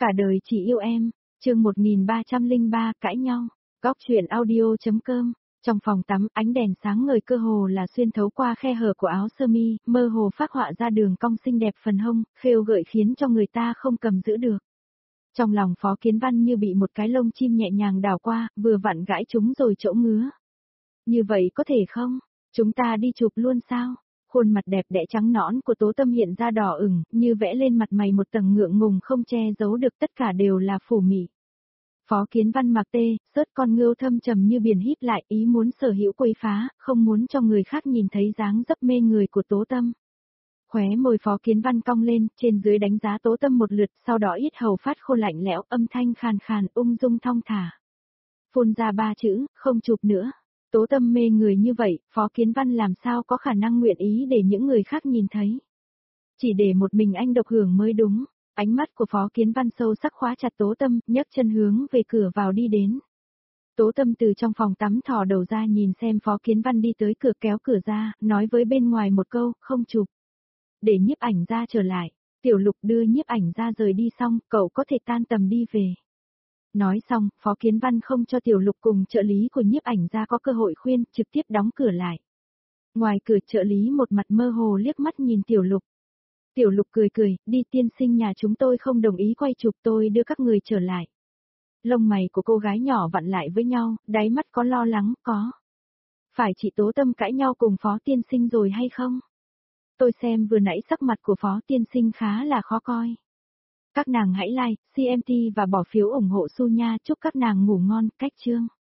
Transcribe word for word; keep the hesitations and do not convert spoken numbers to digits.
Cả đời chỉ yêu em, chương một nghìn ba trăm lẻ ba cãi nhau, góc chuyện audio.com. Trong phòng tắm, ánh đèn sáng ngời cơ hồ là xuyên thấu qua khe hở của áo sơ mi, mơ hồ phác họa ra đường cong xinh đẹp phần hông, khêu gợi khiến cho người ta không cầm giữ được. Trong lòng Phó Kiến Văn như bị một cái lông chim nhẹ nhàng đảo qua, vừa vặn gãi chúng rồi chỗ ngứa. Như vậy có thể không? Chúng ta đi chụp luôn sao? Khuôn mặt đẹp đẽ trắng nõn của Tố Tâm hiện ra đỏ ửng, như vẽ lên mặt mày một tầng ngượng ngùng không che giấu được, tất cả đều là phủ mị. Phó Kiến Văn mặc tê, sớt con ngưu thâm trầm như biển híp lại, ý muốn sở hữu quấy phá, không muốn cho người khác nhìn thấy dáng dấp mê người của Tố Tâm. Khóe môi Phó Kiến Văn cong lên, trên dưới đánh giá Tố Tâm một lượt, sau đó yết hầu phát khô lạnh lẽo, âm thanh khàn khàn, ung dung thong thả. Phun ra ba chữ, không chụp nữa. Tố Tâm mê người như vậy, Phó Kiến Văn làm sao có khả năng nguyện ý để những người khác nhìn thấy. Chỉ để một mình anh độc hưởng mới đúng. Ánh mắt của Phó Kiến Văn sâu sắc khóa chặt Tố Tâm, nhấc chân hướng về cửa vào đi đến. Tố Tâm từ trong phòng tắm thò đầu ra nhìn xem Phó Kiến Văn đi tới cửa, kéo cửa ra, nói với bên ngoài một câu, không chụp. Để nhiếp ảnh ra trở lại, Tiểu Lục đưa nhiếp ảnh ra rời đi xong, cậu có thể tan tầm đi về. Nói xong, Phó Kiến Văn không cho Tiểu Lục cùng trợ lý của nhiếp ảnh ra có cơ hội khuyên, trực tiếp đóng cửa lại. Ngoài cửa trợ lý một mặt mơ hồ liếc mắt nhìn Tiểu Lục. Tiểu Lục cười cười, đi tiên sinh, nhà chúng tôi không đồng ý quay chụp, tôi đưa các người trở lại. Lông mày của cô gái nhỏ vặn lại với nhau, đáy mắt có lo lắng, có. Phải chị Tố Tâm cãi nhau cùng Phó tiên sinh rồi hay không? Tôi xem vừa nãy sắc mặt của Phó tiên sinh khá là khó coi. Các nàng hãy like, xê em tê và bỏ phiếu ủng hộ Su nha, chúc các nàng ngủ ngon, cách chương.